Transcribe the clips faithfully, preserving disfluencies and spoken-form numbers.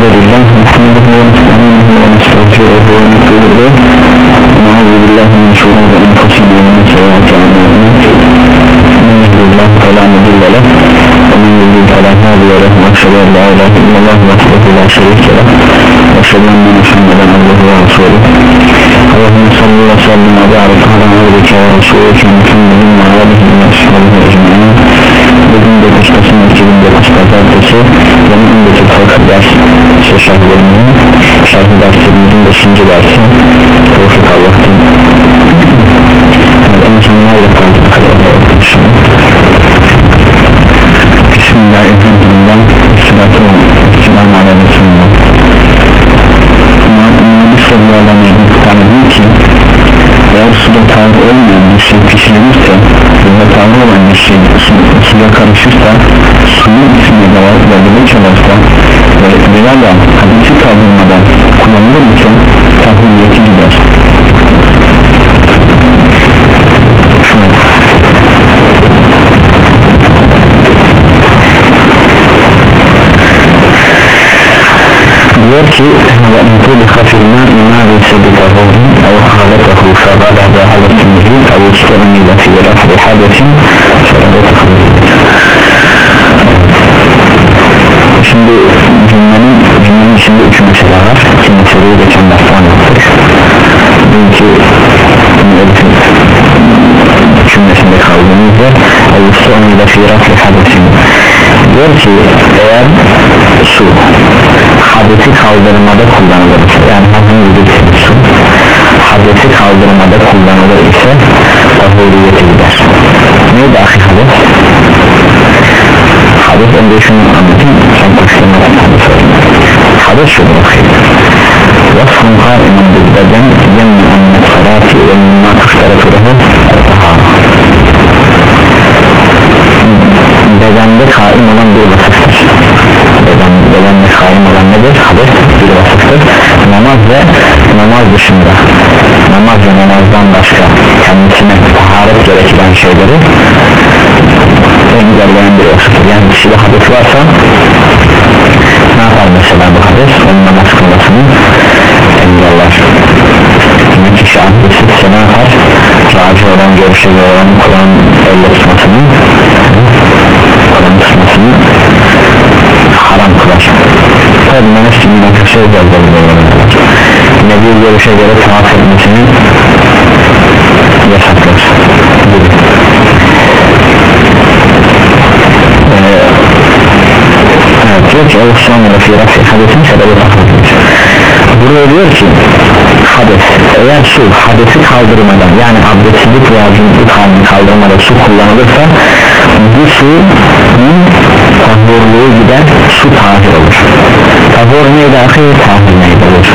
Elhamdülillah Na'udhu billahi min şururi enfusina ve min seyyiati a'malina men yahdihillahu fela mudille lehu ve men yudlil fela hadiye lehu ve eşhedü en la ilahe illallah vahdehu la şerike lehu ve eşhedü enne Muhammeden abduhu ve resuluhu. Allahümme salli ve sellim ve barik ala abdike ve resulike Muhammedin ve alihi ve ashabihi ecmaîn. Bugün dokuz Kasım iki bin dokuz Pazartesi yeni önceki fıkıh ders şerhlerimizin şerh derslerimizin beşinci dersi Tevfik Allah'tan en sonlarla kaldık. Bismillahirrahmanirrahim. Selamun aleyküm. Nabi sallallahu aleyhi ve sellem diyor ki eğer suda tanrı olmayan bir şey pişirilirse suda tanrı olan bir şey suya karışırsa suyun içine dalga çalarsa veya da hadisi kaldırmadan kullanılır mı? Tahviyeti gider. diyor ki ve intuli hafirna imâri sebitahûn ev hâletahû fâgâlâdâ hâletimizi ev ustuğunîle fîrâfî hâdetin şimdi cümlenin cümlenin içinde üç mesele var. İki meseleyi geçen derste anlattık. Çünkü cümlesinde kaldığımızda ev ustuğunîle fîrâfî hâdetin diyor ki eğer su hadesi kaldırmada kullanılır yani herhangi bir su hadesi kaldırmada kullanılır ise tahuriyete gider. Neydi ahi hades? Hades önce şunu anlatayım sen koşturmadan hades şudur ahi vasfın kâimen bilbeden yemni annet salati ve minna kuştaraturuhu bedende kaim olan bir vasıftır. Beden, bedende kaim olan nedir? Hades bir vasıftır. Namaz ve namaz dışında namaz ve namazdan başka kendisine taharet gerekilen şeyleri engelleyen bir vasıftır. Yani kişide hades varsa ne yapar mesela bu hades? Onun namaz kılmasını engeller. Yani kişi abdestsiz ne yapar? Raci olan görüşe göre olan Kur'an elle tutmasını Kur'an tutmasını haram kılar. Tabi menefsi bir nakışı özellikle Nebi görüşe göre tavaf etmesini yasaklar. Ee, evet diyor ki o sonra fi rafi hadesin sebebi tahrik. Buraya diyor ki hades eğer su hadesi kaldırmadan yani abdestsizlik veya cünüplük halini kaldırmadan su kullanılırsa bu suyun tahurluğu gider su tahir olur. Tahur neydi ahir tahir neydi olur?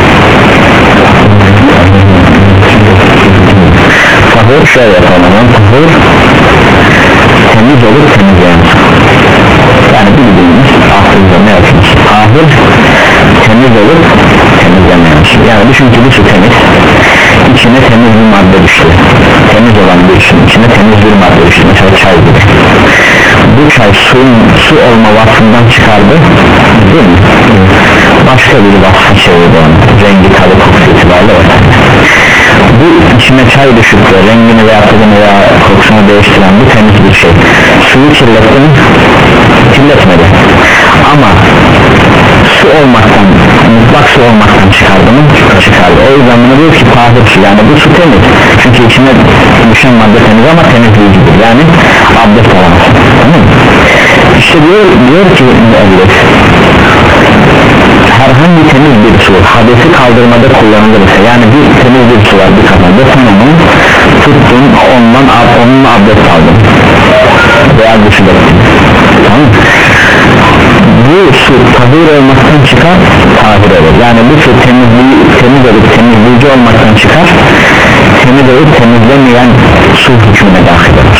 Tahur şöyle yapalım tahur temiz olup temizleyen yani bildiğimiz aklınıza ne yapmış tahir temiz olup temizlemeyen yani düşün ki bu su temiz içine temiz bir madde düştü temiz olan bir su içine temiz bir madde düştü mesela çay gibi bu çay suyun su olma vasfından çıkardı değil mi? Başka bir vasfı çevirdi onu rengi tadı kokusu itibarlı bu içine çay düşüp de rengini veya tadını veya kokusunu değiştiren bu temiz bir şey suyu kirletti mi? Kirletmedi ama su olmaktan mutlak su olmaktan çıkardı mı? Çıkardı. O yüzden bunu diyor ki tahir su yani bu su temiz çünkü içine düşen madde temiz ama temizleyicidir yani abdest alamaz. Tamam. İşte diyor, diyor ki herhangi temiz bir su hadesi kaldırmada kullanılırsa yani bir temiz bir su var bir kafada sen onu tuttun ondan onunla abdest aldın veya gusül ettin. Tamam. Bu su tahir olmaktan çıkar tahir olur yani bu su temizliği, temiz olup temizleyici olmaktan çıkar temiz olup temizlemeyen su hükmüne dahil olur.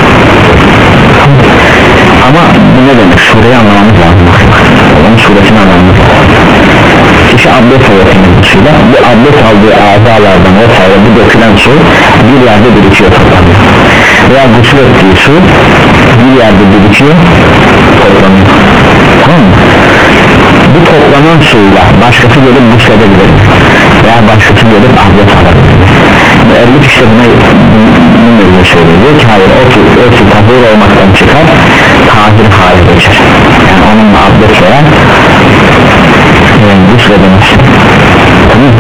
Ama bu ne demek? Sureyi anlamamız lazım. Onun suresini anlamamız lazım. Kişi abdest alıyor temizlik suyla bu abdest aldığı azalardan vesaire bu dökülen su bir yerde birikiyor toplanıyor veya gusül ettiği su bir yerde birikiyor toplanıyor. Tamam mı? Bu toplanan onun suyuyla başkası gelip gusledebilir veya başkası gelip abdest alabilir. Erlik işte buna bunu söylüyor, diyor ki hayır o su, o su tahur olmaktan çıkar, tahir hale geçer, yani onunla abdest veya yani gusledemez. Tamam.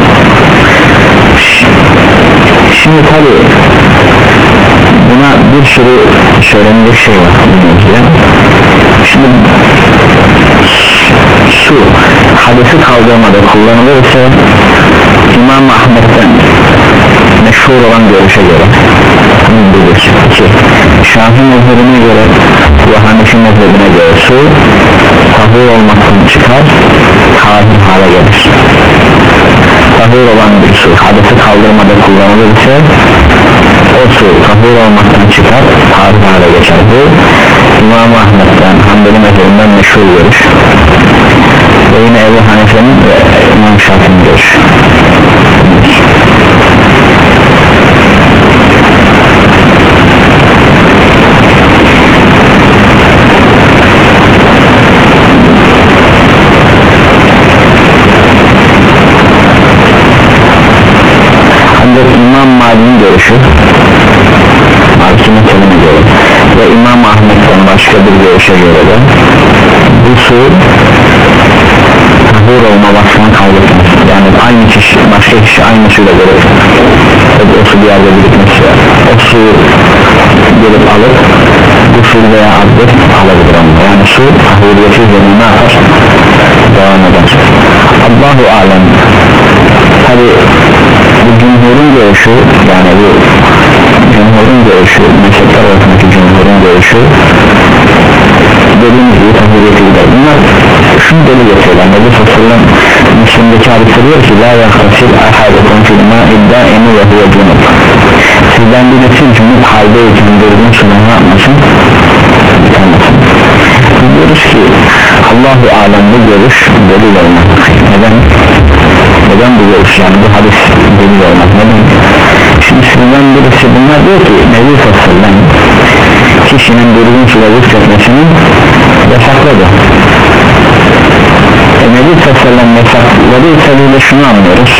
Şimdi tabi buna bir sürü söylenecek şey var. Şimdi su hadesi kaldırmada kullanılırsa İmam Ahmet'ten meşhur olan görüşe göre iki Şafii mezhebine göre ve Hanefi mezhebine göre su tahur olmaktan çıkar, tahir hale gelir. Tahur olan bir su hadesi kaldırmada kullanılırsa o su tahur olmaktan çıkar, tahir hale geçer. Bu İmam Ahmet'ten, Hanbeli mezhebinden meşhur görüş ve yine Ebu Hanife'nin ve İmam Şafii'nin görüşü. İmam Malik'in görüşü Malik'in kendine göre ve İmam Ahmet'ten başka bir görüşe göre de bu su tahur olma vasfını kaybetmez, yani aynı kişi başka kişi aynı suyla görür o su bir yerde birikmesi o suyu gelip alıp gusül veya abdest alabilir onunla, yani su tahuriyeti üzerine ne yapar? Devam eder. Allahu alem. Tabi bu cumhurun görüşü, yani bu cumhurun görüşü, mezhepler arasındaki cumhurun görüşü dediğimiz gibi tahuriyeti gider. Bunlar şunu deli getiriyorlar. Nebi Sallallahu Müslim'deki hadiste diyor ki la yakhasil ahadetun fil ma'idda eni ve huve cunub. Sizden birisi cunub haldeyken durgun suna ne yapmasın? Bitirmesin. Biz diyoruz ki Allah-u Alem bu görüş delil olmaz. Neden? Neden bu görüş, yani bu hadis delil olmaz? Neden? Şimdi sizden birisi bunlar diyor ki Nebi Sallallahu kişinin durgun suda gusletmesini yasakladı. E, Nebi Sallallahu yasakladı ise şunu anlıyoruz.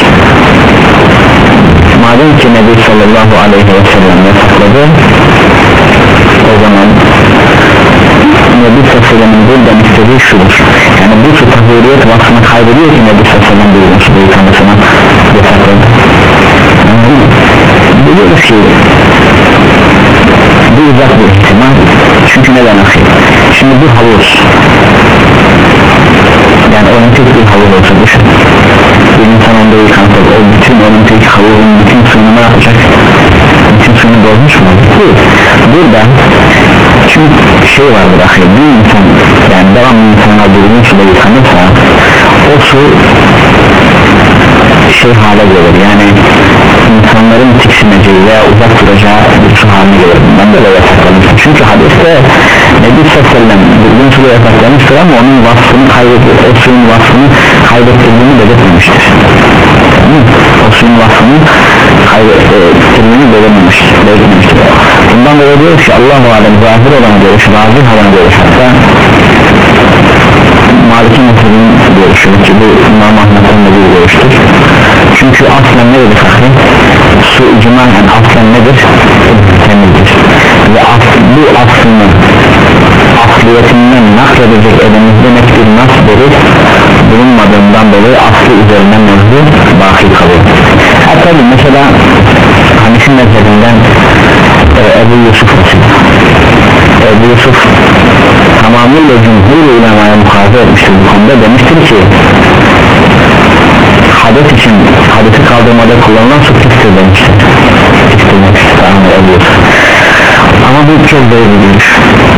Madem ki Nebi Sallallahu Aleyhi ve Sellem yasakladı, o zaman Nebi Sallallahu buradan istediği şudur, yani bu su tahuriyet vasfını kaybediyor ki Nebi Sallallahu durgun suda yıkamasına yasakladı. Biliyoruz ki bu uzak bir ihtimal, çünkü neden akıyor? Şimdi bu havuz, yani olimpik bir havuz olsa düşün, bir insan onda yıkansa o bütün olimpik havuzun bütün suyunu ne yapacak? Bütün suyunu bozmuş mu? Değil. Burada çünkü şey vardır akıyor, bir insan, yani devamlı insanlar durgun suda yıkanırsa o su şey hale gelir, yani insanların tiksineceği veya uzak duracağı bir su haline gelir. Bundan da yasaklamıştır. Çünkü hadiste Nebi Sallallahu durgun suda yasaklamıştır ama onun vasfını kaybettir, o suyun vasfını kaybettirdiğini belirtmemiştir. O suyun vasfını kaybettirdiğini belirtmemiştir. Bundan dolayı diyoruz ki Allah-u Alem zahir olan görüş, vazih olan görüş, hatta Malik'in mezhebinin görüşü ki bu İmam Ahmet'in de bir görüştür. Çünkü aslen nedir fakir? Su icmaen yani aslen nedir? Temizdir. Ve asl, bu aslını asliyetinden nakledecek elimizde net bir nas verir bulunmadığından dolayı aslı üzerinden mevzu baki kalıyor. Hatta mesela Hanefi mezhebinden e, Ebu Yusuf Ebu Yusuf tamamıyla cumhur ulemaya muhafaza etmiştir bu konuda, demiştir ki hades için hadesi kaldırmada kullanılan su pistir demiştir. Ama bu çok zayıf bir görüş.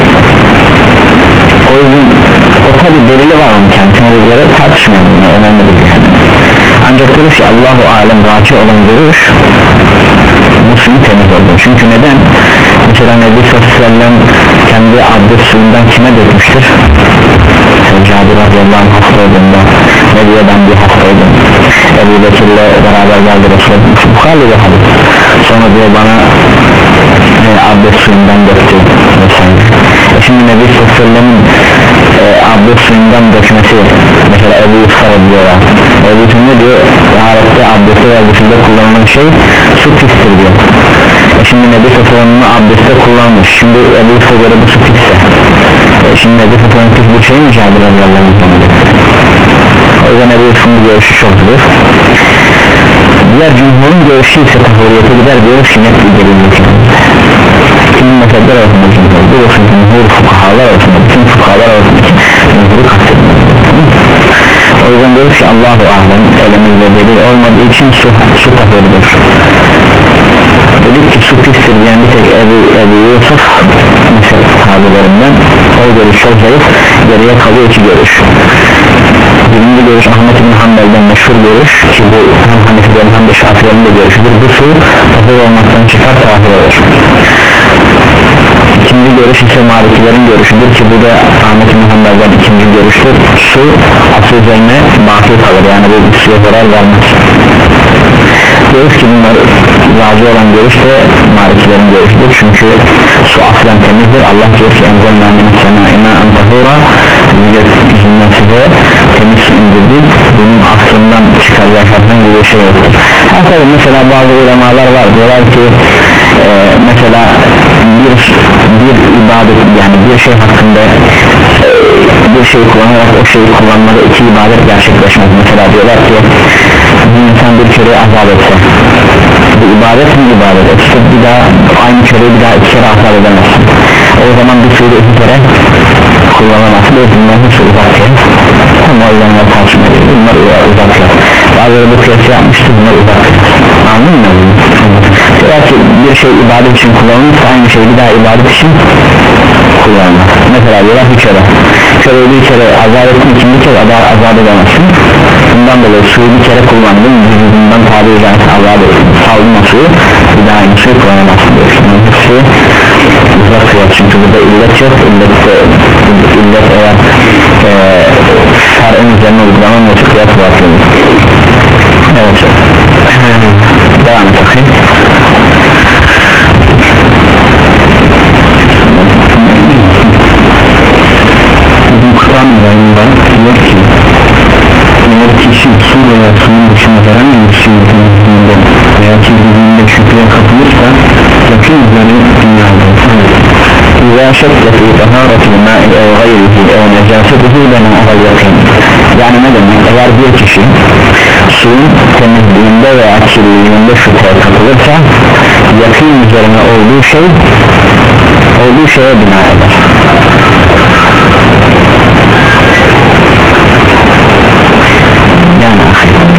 O yüzden o tabi delili var onun kendisine göre tartışmıyorum, önemli bir şey. Ancak diyoruz ki Allah-u Alem vaki olan görüş bu suyu temiz oldu. Çünkü neden? Mesela Nebi Sallallahu kendi abdest suyundan kime dökmüştür? Cabir radıyallahu anh hasta olduğunda ne diyor, ben bir hastaydım, Ebu Bekir'le beraber geldi Resulullah, Bukhari ve hadis, sonra diyor bana e, abdest suyundan döktü vesaire. E şimdi Nebi Sallallahu e, abdest suyundan dökmesi mesela Ebu Yusuf'a diyor taharette, abdeste ve gusülde kullanılan şey su pistir diyor. E şimdi Nebi Safran'ın abdeste kullanmış, şimdi Ebu Yusuf'a göre bu su pisse, e şimdi Nebi Safran'ın pis bir şey mi Cabir radıyallahu anh? O yüzden Ebu Yusuf'un bu görüşü çok zor. Diğer cumhurun görüşü ise tahuriyete gider diyoruz ki net bir delillik. Kimin mezhepler arasında cumhur, bu olsun cumhur fukahalar arasında, bütün fukahalar arasındaki cumhuru kastedilir. O yüzden diyoruz ki Allahu alem elimizde delil olmadığı için su, su tahurdur. Dedik ki su pistir diyen bir tek Ebu, Ebu Yusuf mezhep sahabilerinden, o görüş çok zayıf, geriye kalıyor iki görüş. Birinci görüş Ahmet bin Hanbel'den meşhur görüş ki bu hem Hanefilerin hem de Şafiilerin de görüşüdür. Bu su tahur olmaktan çıkar, tahur olur. İkinci görüş ise Malikilerin görüşüdür ki bu da Ahmet bin Hanbel'den ikinci görüştür. Su asıl üzerine baki kalır, yani bu suya zarar vermez. Diyoruz ki bunlar razı olan görüş de Malikilerin görüşüdür, çünkü su aslen temizdir. Allah diyor ki enzelna min semâina en tahura, yüzünden size temiz su indirdik, bunun aslından çıkaracaklardan bir şey yoktur. Hatta mesela bazı ulemalar var, diyorlar ki e, mesela bir, bir ibadet, yani bir şey hakkında e, bir şey kullanarak o şeyi kullanmada iki ibadet gerçekleşmez. Mesela diyorlar ki bir insan bir kere azap etse, bu ibadet mi ibadet etse, bir daha aynı köreyi bir daha iki kere azap edemezsin. O zaman bir suyu iki kere kullanamazsın. Bunların hepsi uzaklar, ama o yüzden tartışma ediyor, bunlar uzaklar. Bazıları bu kıyası yapmıştır, bunlar uzaklar. Anladın mı? Diyorlar ki bir şey ibadet için kullanılırsa aynı şey bir daha ibadet için kullanılır. Mesela diyorlar bir kere köreyi bir kere azap ettin, ikinci kere azap, azap edemezsin. Bundan dolayı suyu bir kere kullandın, vücudundan tabi edilmesi azap ettin, saldın o suyu, bir daha aynı suyu kullanamazsın diyor. Bunun hepsi uzak kıyas, çünkü burada illet yok. İllet, de, illet eğer e, şer'in üzerine uygulanan ve kıyas bakıyor. Evet, devam et bakayım. Bu Kur'an rayında diyor ki eğer kişi su veya suyun dışında herhangi bir şeyin temizliğinde veya kirliliğinde şüpheye kapılırsa yakın üzeri dünyadır. İzâ şekle fî tahâretil mâ'i ev gayrihi ev necâsetuhu lena evel yakın. Yani ne demek? Eğer bir kişi suyun temizliğinde veya kirliliğinde şüpheye kapılırsa yakın üzerine olduğu şey olduğu şeye bina eder. Yani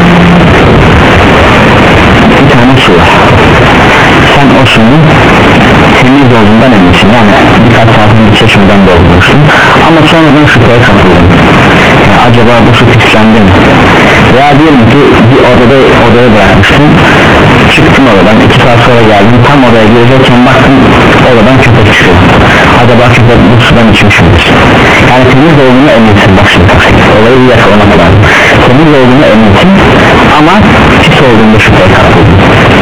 bir tane su var, sen o suyun temiz olduğundan eminsin, yani birkaç saatin bir çeşmeden doldurursun ama sonradan şüpheye kapıldın, yani acaba bu su pislendi mi veya diyelim ki bir odada odaya bırakmışsın, çıktın odadan iki saat sonra geldin, tam odaya girecekken baktın odadan köpek çıkıyor, acaba köpek bu sudan içmiş midir? Yani temiz olduğuna eminsin, bak şimdi olayı bir yakalamak lazım, temiz olduğuna eminsin ama pis olduğunda şüpheye kapıldın,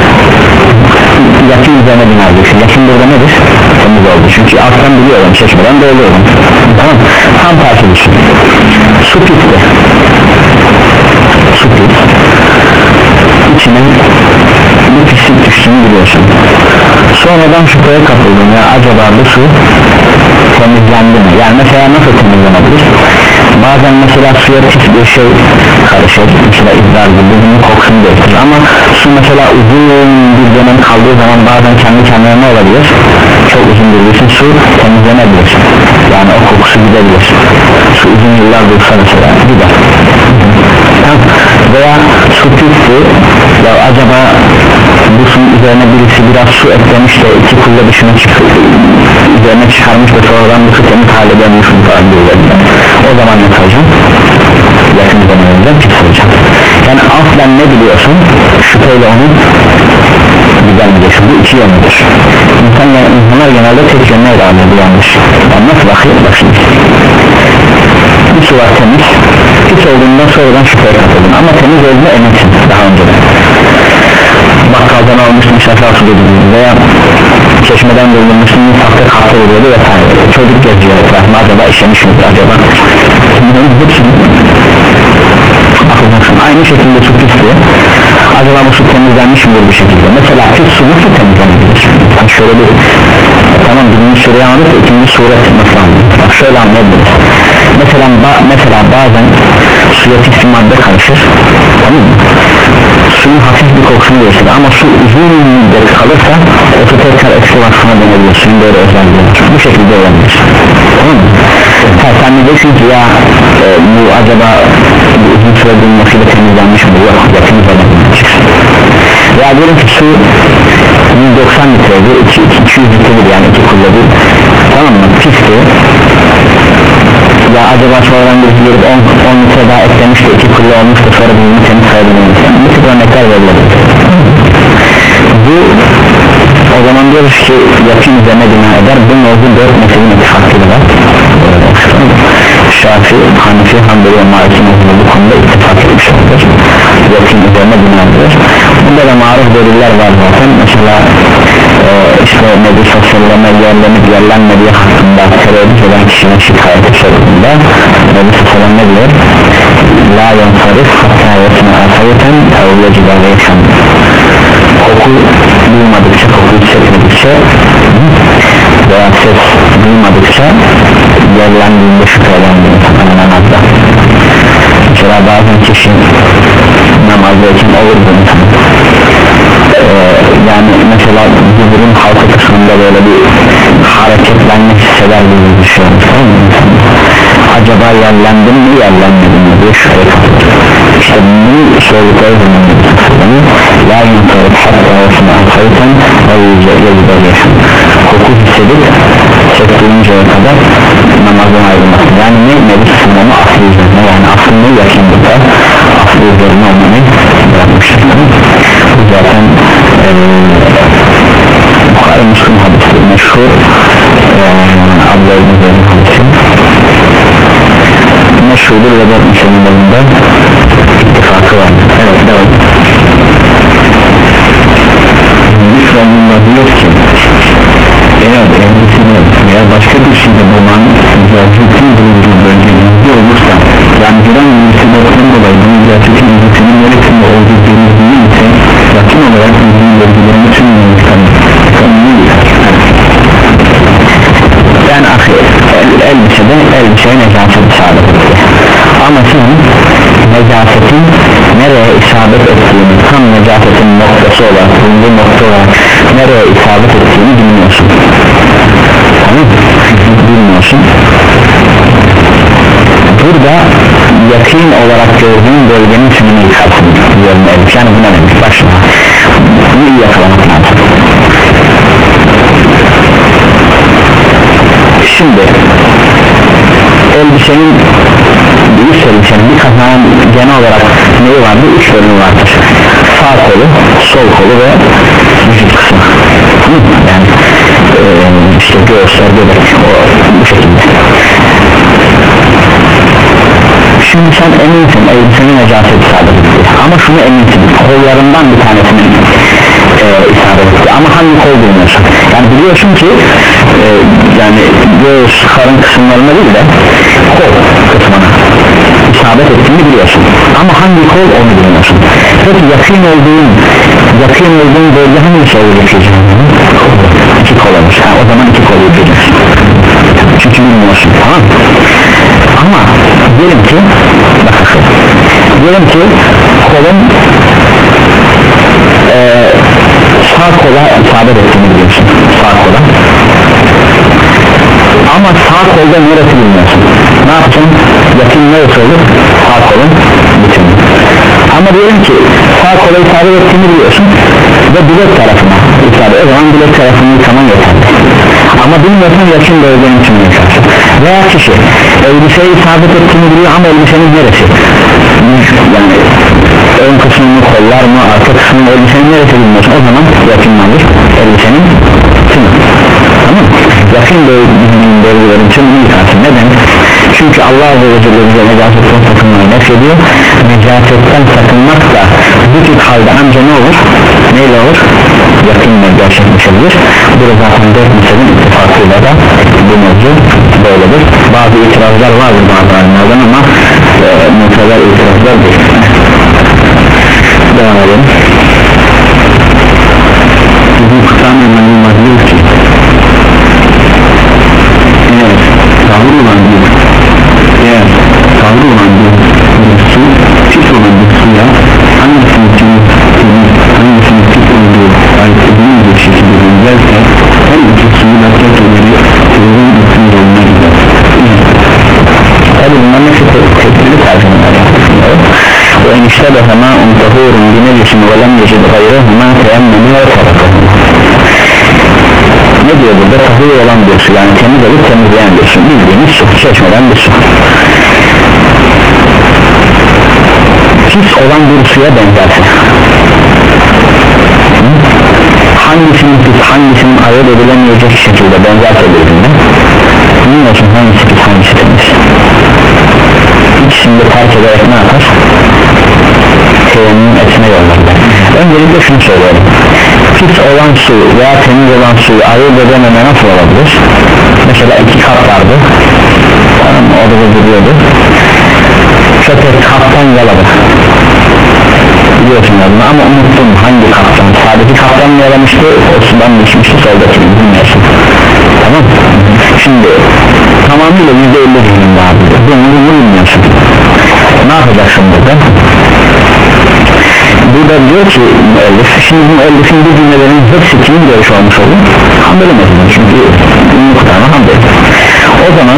yakın üzerine binacaksın. Yakın burada nedir? Temiz oldu, çünkü alttan biliyorum, çeşmeden doğruyorum, tamam, tam tersi düşün, su pisti, su pis, içine bir pislik düştüğünü biliyorsun, sonradan şüpheye kapıldın ya acaba bu su temizlendi mi? Yani mesela nasıl temizlenebilir? Bazen mesela suya pis bir şey karışır, mesela idrar gibi bunun kokusunu gösterir ama su mesela uzun bir dönem kaldığı zaman bazen kendi kendine ne olabilir? Çok uzun bir için su temizlenebilir, yani o kokusu gidebilir, su uzun yıllar dursa mesela gider. Veya su pisti, ya acaba bu suyun üzerine birisi biraz su eklemiş de iki kulla dışına çıkıyor, üzerine çıkarmış da sonradan bu su temiz hale dönmüş falan diyorlar. O zaman ne yapacağım? Yakın zamanında pis olacak. Yani aslen ne biliyorsun? Şüpheyle onu güzelmeyeceksin. Bu iki yönlüdür. İnsan, yani insanlar genelde tek yönüne irade bu yanlış. Yani nasıl bakayım? Bakayım. Bir su var temiz, pis olduğundan sonradan şüpheye kapıldın ama temiz olduğuna eminsin daha önceden. Bakkaldan almışsın, şaşal su dediğin veya çeşmeden doldurmuşsun, sahte kahve oluyordu vesaire. Çocuk geziyor etrafında, acaba işlemiş midir acaba? Bunların hepsini akıllarsın. Aynı şekilde su pis acaba bu su temizlenmiş midir bir şekilde? Mesela pis su nasıl temizlenebilir? Bak şöyle bir, tamam birinci sureyi anladık, ikinci sure nasıl anladık? Bak şöyle anlayabiliriz. Mesela, ba mesela bazen suya pis bir madde karışır, tamam mı? Suyun hafif bir kokusunu verir ama su uzun müddet kalırsa o su tekrar eski vasfına dönebilir, suyun böyle özelliği var. Bu şekilde olabilir, tamam mı? Ha, sen de diyorsun ki ya e, bu acaba bu uzun süre bulunmasıyla temizlenmiş mi? Yok, yakın zamanda çıksın. Ya diyelim ki su yüz doksan litreydi, iki yüz litredir yani iki kullanır, tamam mı? Pisti. Ya acaba sonradan bir gelip on litre daha eklemiş de iki kullı olmuş da sonra bunu temiz sayılmış. Bu tip örnekler verilebilir. Bu o zaman diyoruz ki yakın üzerine bina eder. Bu mevzu dört mezhebin ittifakları var. Şafi, Hanefi, Hanbeli ve Maliki mezhebi bu konuda ittifak etmişlerdir. Yakın üzerine bina eder. Bunda da maruf deliller var zaten. Mesela e, işte Nebi Sosyal'lama yerlenip yerlenmediği hakkında tereddüt eden kişinin şikayeti sorusunda Nebi Sosyal'ın ne diyor? La yansarif hatta yetine asayeten evleci davayeten. Koku duymadıkça, koku hissetmedikçe veya ses duymadıkça yerlendiğinde şüphelendiğinde sakın namazda. Mesela bazen kişi namazdayken olur bu insan. Ee, yani mesela burun halka kısmında böyle bir hareketlenme hisseder gibi düşünüyoruz, tamam mı? Acaba yerlendim mi yerlenmedim mi diye şüphe kapatır. İşte bunu sordukları zaman la yuntarıp hatta olsuna alkayten yazıdarıyasın. Koku hissedip ses duyuncaya kadar namazdan ayrılmasın. Yani ne? Nebi sınırını aslı üzerine, yani aslında yakınlıkta aslı üzerine olmayı bırakmıştır. Bu zaten Bukhari Müslüm hadisi, meşhur Abdülhamid'in hadisi meşhurdur ve dört müslümanlarında ittifakı var. Evet, devam. Müslümanlar diyor ki eğer evlisine veya başka bir şeyde bulunan izacetin bulunduğu bölgelerde olursa, yani giden müslümanların dolayı bu izacetin ilgisinin neresinde olduğu belirliği ise yakın olarak ilgili bölgelerini tüm yönetkenler yani akı elbisede elbiseye necaset isabet etti ama sen necasetin nereye isabet ettiğini, tam necasetin noktası olarak, bulunduğu nokta olarak nereye isabet ettiğini bilmiyorsun, tamam mı? Bilmiyorsun. Burada yakın olarak gördüğün bölgenin tümünü yıkarsın diyorum, yani bu ne demek? Bak şimdi bunu iyi yakalamak lazım. Şimdi elbisenin bir üst elbisenin bir kazanın genel olarak neyi vardır? Üç bölümü vardır. Sağ kolu, sol kolu ve vücut kısmı. Yani e, işte göğüsler, göbek, o bu şekilde. Şimdi sen eminsin elbisenin necaset isabet etti ama şunu eminsin, kollarından bir tanesinin e, isabet etti ama hangi kol bilmiyorsun. Yani biliyorsun ki e, yani göğüs, karın kısımlarına değil de kol kısmına isabet ettiğini biliyorsun ama hangi kol onu bilmiyorsun. Peki yakın olduğun yakın olduğun bölge hangisi olacak? İki kol olmuş. Ha, o zaman iki kol yıkayacaksın çünkü bilmiyorsun, tamam. Ama diyelim ki bakın, diyelim ki kolun e, sağ kola isabet ettiğini biliyorsun, sağ kola, ama sağ kolda neresi bilmiyorsun. Ne yapacaksın? Yakın neresi olur? Sağ kolun bütün. Ama diyelim ki sağ kola isabet ettiğini biliyorsun ve bilek tarafına isabet, o zaman bilek tarafını yıkaman yeterli. Ama bilmiyorsan yakın bölgenin tümünü yıkarsın. Veya kişi elbiseye isabet ettiğini biliyor ama elbisenin neresi? Yani ön kısmını, kollar mı, arka kısmını, elbisenin neresi bilmiyorsun, o zaman yakınlandır elbisenin tümü. Tamam mı? Yakın bölgelerin tümünü yıkarsın. Neden? Çünkü Allah Azze ve Celle bize necasetten sakınmayı nefrediyor. Necasetten sakınmak da bu tip halde anca ne olur? Neyle olur? Yakınla gerçekleşebilir. Burada zaten dört mezhebin ittifakıyla da bu mevzu böyledir. Bazı itirazlar vardır bazı alimlerden ama e, muteber itirazlar değil. Devam edelim. tabi bunların hepsi tepkili tercümeler ve eniştede hemen untahurun binecisin ve lem yecid gayrıhuma teyemmeni ve tarafı. Ne diyor burada? Tahur olan bir su, yani temiz olup temizleyen bir su, bildiğimiz su, çeşmeden bir su. Pis olan bir suya benzerse hangisinin pis, hangisinin ayırt edilemeyecek şekilde benzerse birbirine bilmiyorsun hangisi pis, hangisi temiz. İkisini de terk ederek ne yapar? Teyemmüm etme yollarında. Öncelikle şunu söylüyorum, pis olan su veya temiz olan suyu ayırt edememe nasıl olabilir? Mesela iki kap vardı, orada da duruyordu, köpek kaptan yaladı, biliyorsun adını ama unuttum hangi kaptan, sağdaki kaptan mı yalamıştı, o sudan mı içmişti, soldakini bilmiyorsun. Tamam, şimdi tamamıyla yüzde elli zihninde abi, bunu bilmiyorsun. Ne yapacaksın burada? Burada diyor ki müellif, şimdi bu müellifin bu cümlelerin hepsi kimin görüşü olmuş olur? Hanbeli mezhebi, çünkü muhtemelen Hanbeli. O zaman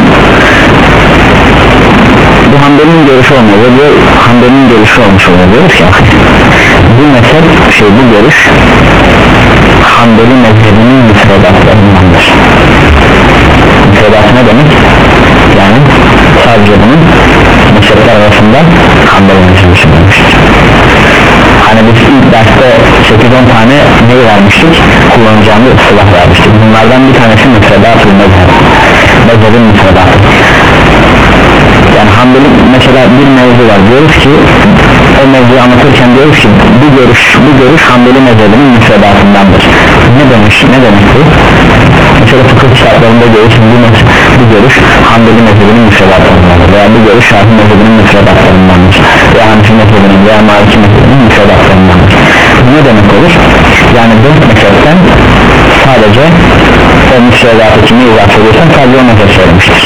bu Hanbeli'nin görüşü olmuyor ve Hanbeli'nin görüşü olmuş oluyor, diyoruz ki bu mezhep şey, bu görüş Hanbeli mezhebinin müfredatlarındandır. Müfredat ne demek? Yani sadece bunun mezhepler arasında Hanbeli mezhebi söylemiştir. Hani biz ilk derste sekiz on tane ne vermiştik? Kullanacağımız ıslah vermiştik. Bunlardan bir tanesi müfredat-ül mezheb, mezhebin müfredatı. Yani Hanbeli mesela bir mevzu var, diyoruz ki o mevzuyu anlatırken diyoruz ki bu görüş, bu görüş Hanbeli mezhebinin müfredatındandır. Ne demiş, ne demek bu? Mesela fıkıh kitaplarında görürsün bu, bu görüş Hanbeli mezhebinin müfredatlarındandır veya bu görüş Şafii mezhebinin müfredatlarındandır veya Hanefi mezhebinin veya Maliki mezhebinin müfredatlarındandır. Bu ne demek olur? Yani dört mezhepten sadece o müfredatı kimi izah ediyorsan sadece o mezhep söylemiştir.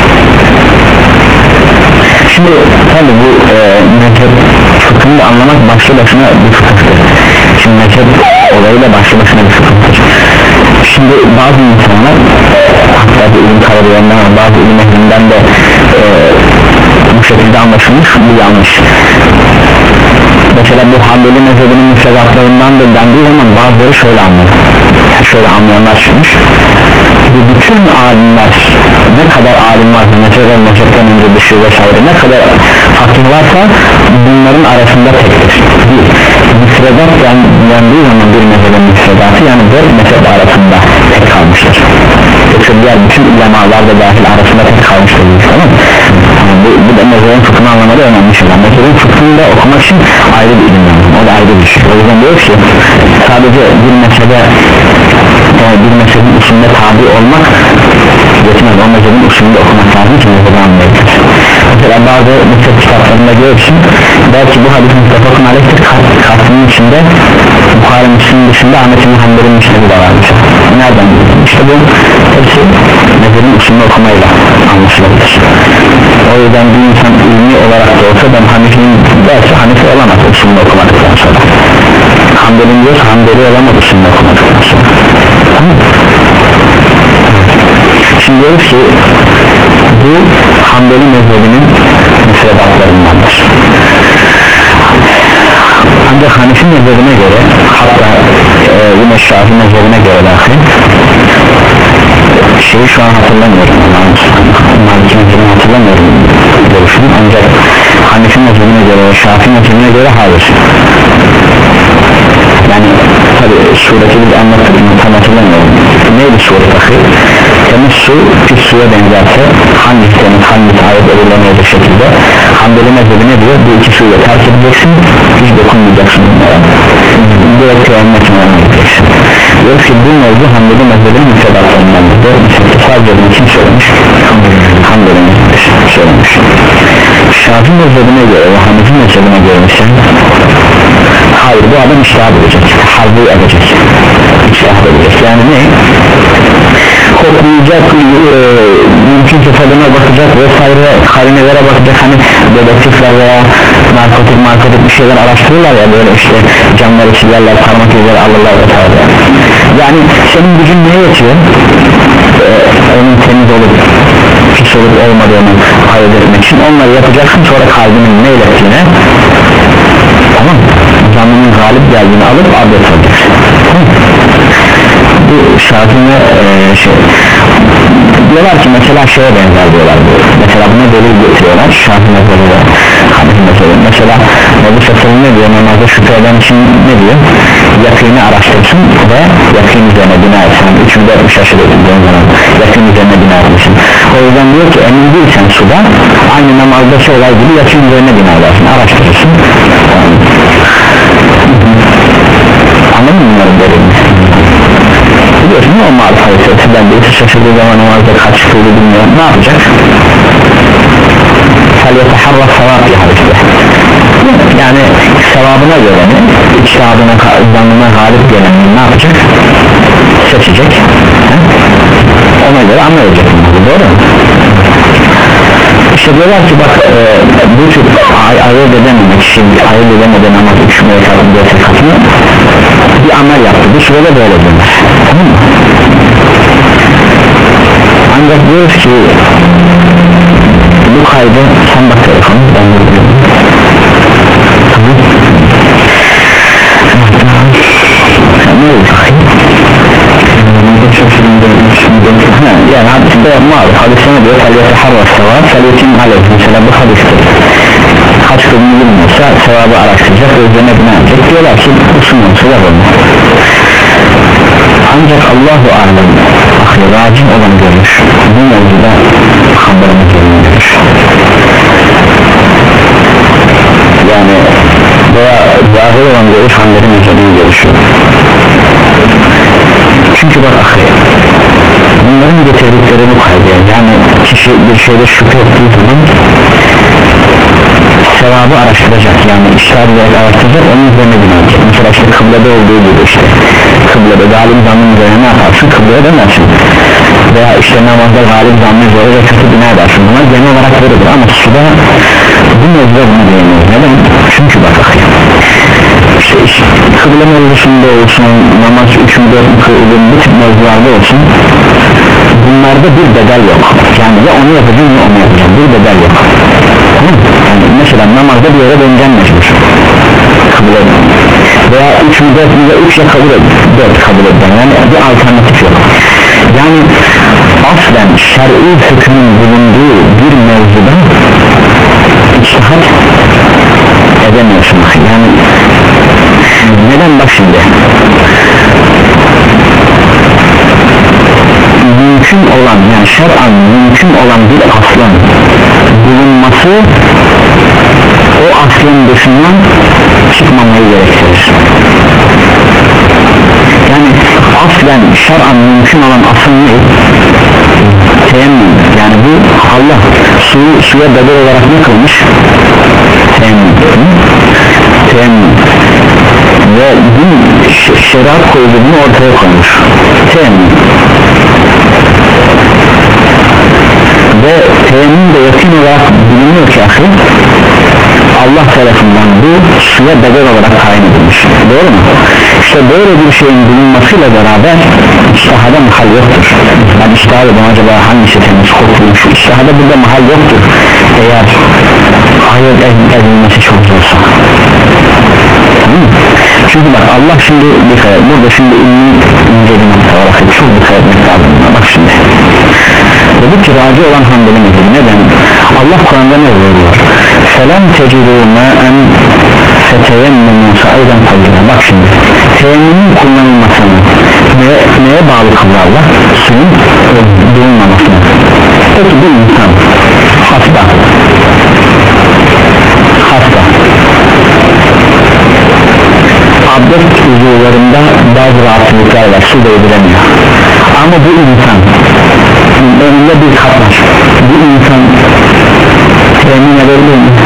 Şimdi tabi bu e, mezhep fıkhını anlamak başlı başına bir fıkıhtır. Şimdi mezhep olayı da başlı başına bir fıkıhtır. Şimdi bazı insanlar, hatta bir ilim kavramlarından ama bazı ilim ehlinden de e, bu şekilde anlaşılmış, bu yanlış. Mesela bu Hanbeli mezhebinin müfredatlarındandır dendiği zaman bazıları şöyle anlar, şöyle anlayanlar çıkmış. Bütün alimler, ne kadar alim varsa, mezhebden mezhepten önce dışı vesaire, ne kadar fakir varsa bunların arasında tektir. Bir müfredat dendiği zaman bir mezhebin müfredatı, yani dört mezhep arasında tek kalmıştır. Yoksa diğer bütün ulemalar da dahil arasında tek kalmıştır. Tamam mı? Yani bu, bu da mezhebin fıkhını anlamada önemli şeyler. Mezhebin fıkhını da okumak için ayrı bir ilim lazım, o da ayrı bir şey. O yüzden diyoruz ki sadece bir mezhebe, yani bir mezhebin usulüne tabi olmak yetmez, o mezhebin usulünde okumak lazım ki mezhebi anlayabilir. Mesela bazı mezhep kitaplarında görürsün, belki bu hadis mutlaka aleyhtir, kastının içinde Bukhari Müslim dışında Ahmet bin Hanbel'in müsnedi de varmış. Nereden bildim? İşte bu hepsi mezhebin usulünü okumayla anlaşılabilir. O yüzden bir insan ilmi olarak da olsa ben Hanefi'nin dersi Hanefi olamaz usulünü okumadıktan sonra. Hanbel'in diyorsa Hanbeli olamaz usulünü okumadıktan sonra. Tamam. Şimdi diyoruz ki bu Hanbeli mezhebinin müfredatlarındandır. Ancak Hanefi mezhebine göre, hatta e, yine Şafii mezhebine göre dahi şeyi şu an hatırlamıyorum, Maliki mezhebini hatırlamıyorum görüşünü, ancak Hanefi mezhebine göre ve Şafii mezhebine göre hayır. Yani tabi sureti biz anlattık, tam hatırlamıyorum. Neydi suret akı? Temiz su pis suya benzerse hangisi temiz, hangisi ayırt edilemeyecek şekilde Hanbeli mezhebi ne diyor? Bu iki suyu terk edeceksin, hiç dokunmayacaksın bunlara, direkt kıyametine edeceksin. Diyor ki bu mevzu Hanbeli mezhebinin müfredatlarındandır. Bu müfredatı sadece bunu kim söylemiş? Hanbeli mezhebi söylemiş. Şafii mezhebine göre ve Hanefi mezhebine göre ise hayır, bu adam iştihad edecek, harbi edecek, iştihad edecek. Yani ne? Koklayacak, e, mümkünse tadına bakacak vesaire, karinelere bakacak, hani dedektifler veya narkotik narkotik bir şeyler araştırırlar ya, böyle işte camları çizerler, parmak izleri alırlar vesaire. Yani senin gücün neye yetiyor? Ee, onun temiz olup pis olup olmadığını ayırt etmek için onları yapacaksın, sonra kalbinin meylettiğine, tamam, zanının galip geldiğini alıp abdest alacaksın. Bu şartını e, şey diyorlar ki mesela şeye benzer diyorlar, mesela buna delil getiriyorlar şartına böyle mesela mesela Nebi Sallallahu ne diyor, namazda şüphe eden için ne diyor, yakını araştırsın ve yakın üzerine bina etsin, üç yüz altmış aşırı edildiğin zaman yakın üzerine bina etsin. O yüzden diyor ki emin değilsen suda aynı namazdaki olay gibi yakın üzerine bina edersin, araştırırsın. Anladın mı bunları delilini? Biliyorsun o marifet hadisi, ben birisi şaşırdığı zaman namazda kaç kıldı bilmiyorum, ne yapacak? فَلْيَتَحَرَّ sevap bir hadiste, yani sevabına geleni, içtihabına, zannına galip geleni ne yapacak? Seçecek. He? Ona göre amel edecek, doğru mu? İşte diyorlar ki bak e, bu tür ay ayırt edememek, şimdi ayırt edemeden namaz üçmeye kalındığı sekatını bir amel yaptı, bu sırada böyle diyorlar, tamam mı? Ancak diyoruz ki bu kaydı, sen bak telefonu, ben de biliyorum, tamam, ne olacak? Yani hadiste mal, hadiste ne diyor? فَلْيَتَحَرَّ السَّوَابِ فَلْيَتِمْ عَلَيْهِ. Mesela bu hadiste kaç kılını bilmiyorsa sevabı araştıracak ve üzerine bina edecek, diyorlar ki bu sunum sevap olmaz. Ancak Allahu alem ahir racim olan görmüş, bu mevzuda haberimiz görmüş, yani veya zahir olan görüş hanların üzerine görüşüyor. Çünkü bak ahir bunların getirdikleri bu kaydı, yani kişi bir şeyde şüphe ettiği zaman sevabı araştıracak, yani işler olarak araştıracak, onun üzerine binecek. Mesela işte kıblede olduğu gibi, işte kıblede galip zannın üzerine ne yaparsın, kıbleye dönersin, veya işte namazda galip zannın üzerine ve kötü bina edersin, buna genel olarak verilir ama suda bu mevzuda bunu diyemiyoruz. Neden? Çünkü bak işte, işte kıble mevzusunda olsun, namaz üç mü dört mü kıldığın bu tip mevzularda olsun, bunlarda bir bedel yok, yani ya onu yapacağım ya onu yapacağım, bir bedel yok. Yani mesela namazda bir yere döneceğim mecbur, kabul edin, veya üç mü dört mü üç ya kabul edin, dört kabul edin, yani bir alternatif yok. Yani aslen şer'i hükmün bulunduğu bir mevzuda içtihat edemiyorsun. Yani neden? Bak şimdi mümkün olan, yani şer'an mümkün olan bir aslın bulunması o aslın dışından çıkmamayı gerektirir. Yani aslen şer'an mümkün olan asıl ne? Teyemmüm. Yani bu Allah suyu suya bedel olarak ne kılmış? Teyemmüm. Teyemmüm. Ve din şeriat koyduğunu ortaya koymuş. Teyemmüm. Ve teyemmüm de yakın olarak biliniyor ki ahir Allah tarafından bu suya bedel olarak tayin edilmiş. Doğru mu? İşte böyle bir şeyin bulunmasıyla beraber içtihada mahal yoktur. Yani içtihada ben acaba hangisi temiz kokmuş, içtihada burada mahal yoktur eğer ayırt edilmesi çok zorsa. Hmm. Çünkü bak Allah şimdi bir kere burada şimdi ünlü ince bir nokta olarak çok dikkat etmek lazım. Bak şimdi dedi ki raci olan hamdeli nedir? Neden? Allah Kur'an'da ne oluyor? Selam tecidû mâen feteyemmemû sa'idan tayyibâ. Bak şimdi teyemmümün kullanılmasını neye, neye bağlı kıldı Allah? Suyun bulunmamasına. Peki bir insan hasta hasta abdest uzuvlarında bazı rahatsızlıklar var, su değdiremiyor ama bu insan önünde bir kap var, bu insan temin edebilir mi?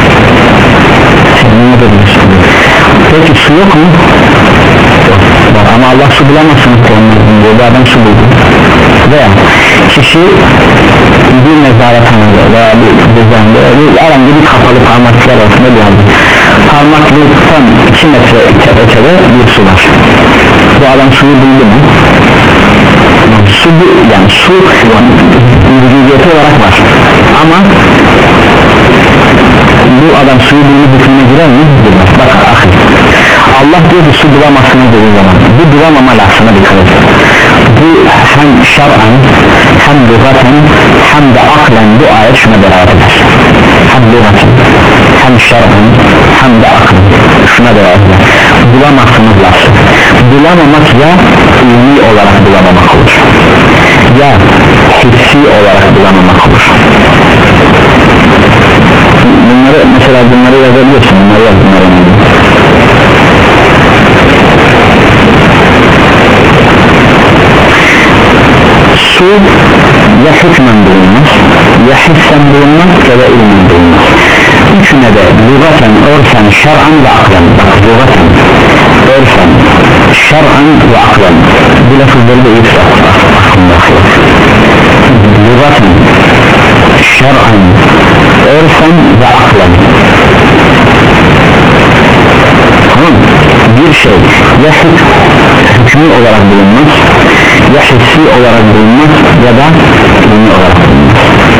Temin edebilir. Peki su yok mu? Ama Allah su bulamazsınız temin diyor, bu adam su buldu. Veya kişi bir nezarethanede veya bir düzende herhangi bir kapalı parmaklar arasında bir halde parmaklıktan iki metre ötede bir su var. Bu adam suyu buldu mu? Su bu, yani su vücudiyeti olarak var ama bu adam suyu bulma hükmüne girer mi? Girmez. Bak ahir, Allah diyor ki su bulamazsınız dediği zaman bu bulamama lafına dikkat edin. Bu hem şer'an hem lügaten hem de aklen bu ayet şuna beraber eder. Hem lügaten hem şer'an hem de aklen şuna beraber eder. Bulamazsınız lafı. Bulamamak ya ilmi olarak bulamamak olur ya hissi olarak bulamamak olur. Bunları mesela bunları yazabiliyorsun, bunları yaz, bunları su ya hükmen bulunmaz ya hissen bulunmaz ya da ilmen bulunmaz. Üçüne de lügaten, örfen, şer'an ve aklen. Lügaten, örfen, şer'an ve aklen. Bu lafızları da iyi tutar. Lügaten, şer'an, örfen ve aklen. Tamam, bir şey ya hükmü olarak bulunmaz ya hissi olarak bulunmaz ya da ilmi olarak bulunmaz.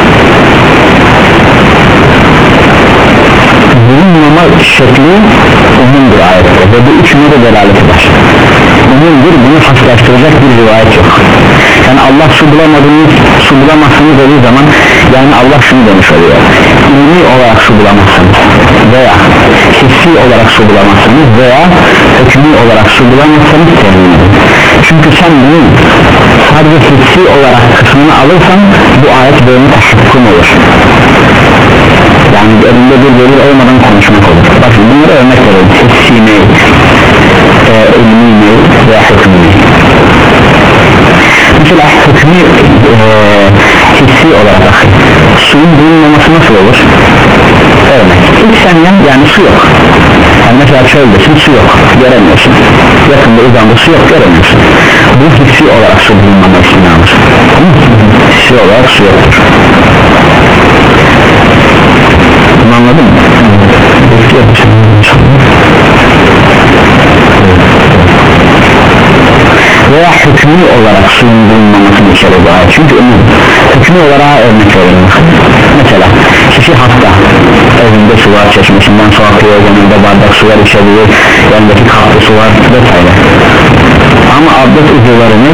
Bulunmama şekli umumdur ayette ve bu üçüne de delalet eder. Umumdur, bunu haslaştıracak bir rivayet yok. Yani Allah su bulamadığını, su bulamazsınız dediği zaman yani Allah şunu demiş oluyor: ilmi olarak su bulamazsınız veya hissi olarak su bulamazsınız veya hükmü olarak su bulamazsınız temin edin. Çünkü sen bunu sadece hissi olarak kısmını alırsan bu ayet böyle taşıkkın olur. Yani elinde bir delil olmadan konuşmak olur. Bakın bunlara örnek verelim. Hissi ne, e, ilmi ne veya hükmü ne. Mesela hükmü e, hissi olarak suyun bulunmaması nasıl olur? Örnek. İlk sen yan, yani su yok. Yani mesela çöldesin, su yok, göremiyorsun. Yakında uzanda su yok, göremiyorsun. Bu hissi olarak su bulunmama ismini alır. Hissi olarak su yoktur. Bunu anladın mı? Veya hükmü olarak suyun bulunmamasını içerir bu ayet. Çünkü umum hükmü olarak örnek verelim. Mesela kişi hasta, evinde su var, çeşmesinden su akıyor, yanında bardak su var, içebilir, yanındaki kaplı su var vesaire. Ama abdest uzuvlarını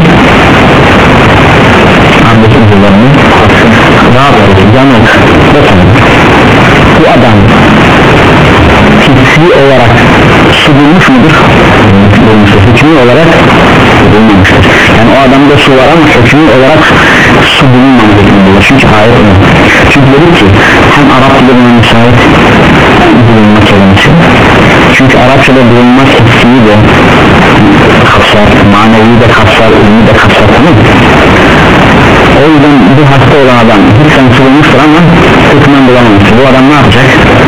abdest uzuvlarını rahat olur, yanık vesaire. Bu adam hissi olarak su bulmuş mudur? Bulmuştur. Hükmü olarak bulmamıştır. Yani o adamda su var ama hükmü olarak su bulunmamıştır. Çünkü ayet mi? Çünkü dedik ki hem Arap dilinin müsait bulunma kelimesi. Çünkü Arapçada bulunmaz hissiyi de kapsar, manevi de kapsar, ilmi de kapsar, tamam mı? O yüzden bu hasta olan adam hissen su bulmuştur ama hükmen bulamamıştır. Bu adam ne yapacak?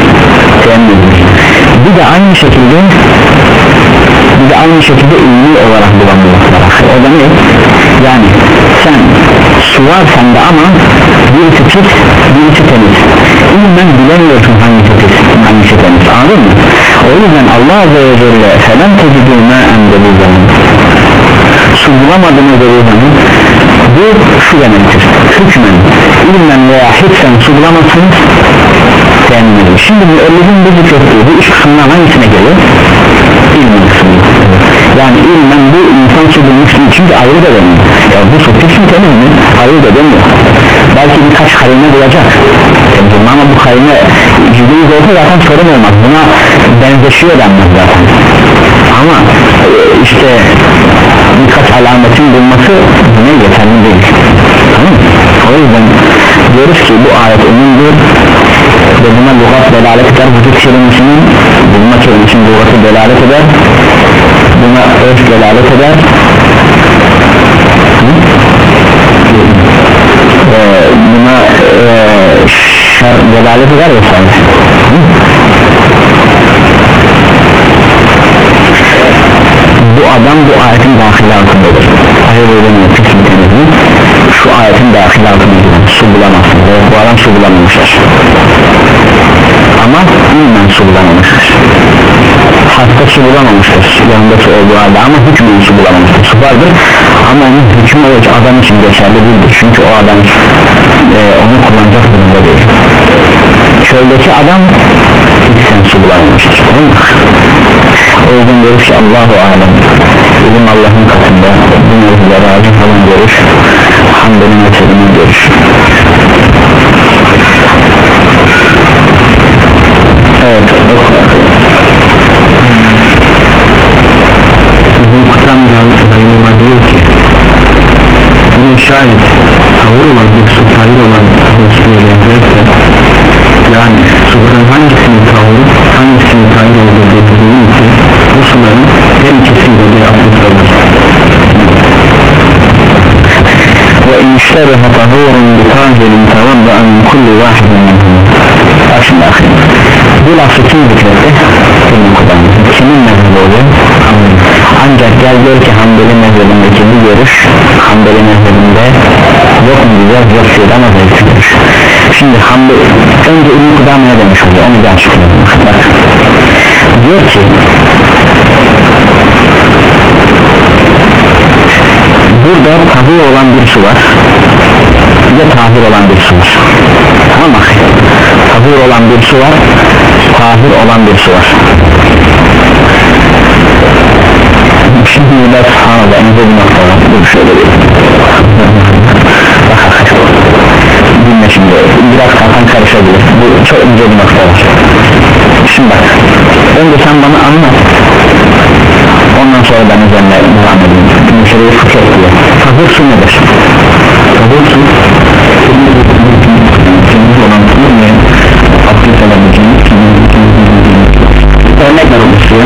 Bir de aynı şekilde bir de aynı şekilde ilmi olarak bulamıyorlar. O da ne? Yani sen su var sende ama birisi pis, birisi temiz. İlmen bilemiyorsun hangisi pis, hangisi temiz. Anladın mı? O yüzden Allah Azze ve Celle falan tecidûmâ emdeli zaman su bulamadığını dediği zaman bu şu demektir: hükmen, ilmen veya hissen su bulamazsınız temin edin. Şimdi bu ellezin bu zikrettiği bu üç kısımdan hangisine geliyor? İlmen kısmı. Yani ilmen bu insan su bulmuş değil, çünkü ayrı da demiyor. Ya bu su pis mi temiz mi? Ayrı da demiyor. Belki birkaç karine bulacak ama bu karine yüzde yüz olsa zaten sorun olmaz, buna benzeşiyor denmez zaten. Ama işte birkaç alametin bulması buna yeterli değil. Tamam mı? O yüzden diyoruz ki bu ayet umumdur ve buna lügat delalet eder. Vücut kelimesinin bulma kelimesinin lügatı delalet eder, buna örf delalet eder, ee, buna e, şer delalet eder vesaire. Bu adam bu ayetin dahili altındadır. Hayırlı kısmı temizliği şu ayetin dahili altındadır. Su bulamazsın. Bu adam su bulamamışlar. Ama ilmen su bulamamışlar. Hasta su bulamamıştır. Yanında su olduğu halde ama hükmen su bulamamıştır. Su vardır ama onun hükmü o adam için geçerli değildir çünkü o adam e, onu kullanacak durumda değil. Çöldeki adam hiç sensi bulamamıştır. O yüzden görüş ki Allahu alem, bizim Allah'ın katında bu mevzulara acı falan görüş, Hanbeli mezhebinin görüş. Evet, bu kutan yayınıma diyor ki bunun şayet tavır olan bir su, tavır olan bir suya benzerse, yani suların hangisinin tavrı hangisinin tavrı olduğu belirlediği için bu suların her ikisiyle de yapılır. Ve inşterha tahurun bi tahilin tavadda min kulli vahidin minhum. Şimdi bu lafı kim zikretti? Kimin mezhebi oluyor? Ancak gel gör ki Hanbeli mezhebindeki bu görüş Hanbeli mezhebinde yok mu diyeceğiz, yok değil ama zevkli görüş. Şimdi Hanbeli önce İbn-i Kudama'ya demiş oluyor, onu bir açıklayalım. Diyor ki burada tahir olan bir su var, bir de tahir olan bir su var. Tamam mı? Tahir olan bir su var, tahir olan bir su var. Şimdi burada subhanallah ince bir nokta var. Dur şöyle bir dinle şimdi, biraz kafan karışabilir. Bu çok ince bir nokta var. Şimdi bak, önce sen bana anlat, ondan sonra ben üzerine devam edeyim. Meseleyi fıkıh diyor. Tahir su nedir? Tahir su temiz olan su ne? Abdest alabileceğimiz örnek ver oluşuyor.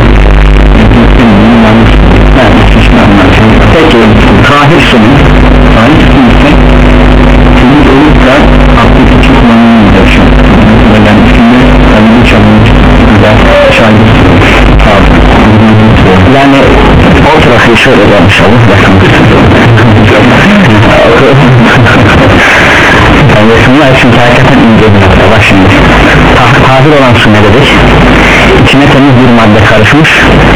Peki tahir su ne? Tahir su ise temiz olursa abdest için kullanılmıyor. Yani üstünde önemli çalınmış güzel şahit yani o trafiği şöyle olmuş olur yani resimler için hakikaten ince bir nokta var. Şimdi tahir olan su ne dedik? İçine temiz bir madde karışmış,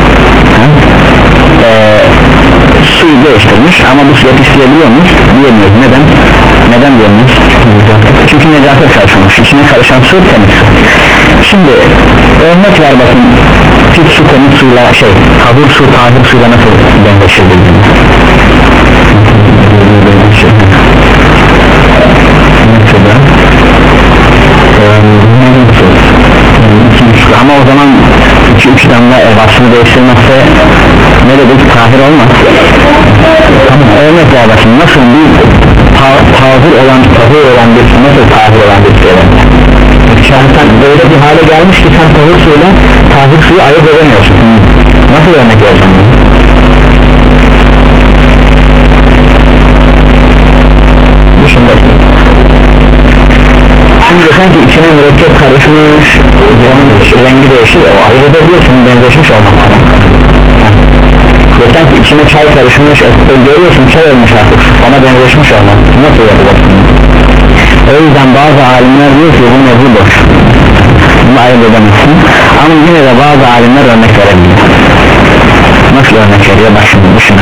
ee, suyu değiştirmiş ama bu suya pisleyebiliyor muyuz? Diyemiyoruz. Neden? Neden diyemiyoruz? Çünkü necaset karışmış, içine karışan su temiz. Şimdi örnek ver bakın, pis su temiz suyla şey, tahir su tahir suyla nasıl benzeşir birbirine? Ama o zaman iki üç damla vasfını değiştirmezse ne dedik, tahir olmaz. Tamam, örnek ver bakın, nasıl bir tahir olan tahir olan bir su nasıl tahir olan bir su olan? Şahsen böyle bir hale gelmiş ki sen tahir suyla tahir suyu ayırt edemiyorsun. Nasıl örnek vereceğim? Şimdi sanki içine mürekkep karışmış, rengi değişir, o ayırt edebiliyorsun, benzeşmiş olmak. Ve sanki içine çay karışmış, görüyorsun çay olmuş artık, ona benzeşmiş olmak. Nasıl yapılır? O yüzden bazı alimler diyor ki bu mevzu boş, bunu ayırt edemezsin. Ama yine de bazı alimler örnek verebiliyor. Nasıl örnek veriyor? Bak şimdi düşünün.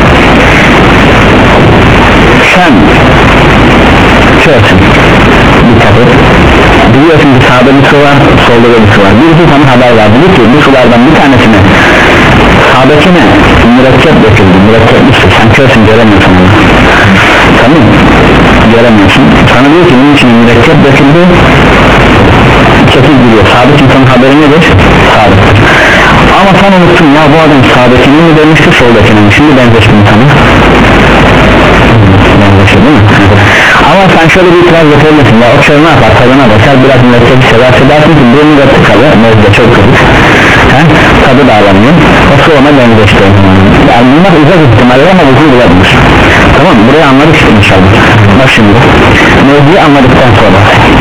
Sen çörsün, dikkat et, biliyorsun ki sağda bir su var, solda bir su var. Birisi sana haber verdi, diyor ki bu sulardan bir tanesine sağdakine mürekkep döküldü, mürekkepli su, sen körsün, göremiyorsun onu. Tamam mı? Göremiyorsun. Sana diyor ki bunun içine mürekkep döküldü, çekil gidiyor. Sağdaki insanın haberi nedir? Sağdaktır. Ama sen unuttun ya, bu adam sağdakini mi demişti, soldakini mi? Şimdi benzeştin sana. Benzeştin değil mi? Ama sen şöyle bir itiraz yapabilirsin ya, o çöl ne yapar, tadına bakar, biraz mürekkep severse dersin ki burnu da tıkalı, mevzde çok kırık, tadı da alamıyor, o su ona benzeşti. Yani bunlar uzak ihtimaller ama uzun bulabilir. Tamam mı? Burayı anladık işte inşallah. Bak şimdi mevzuyu anladıktan sonra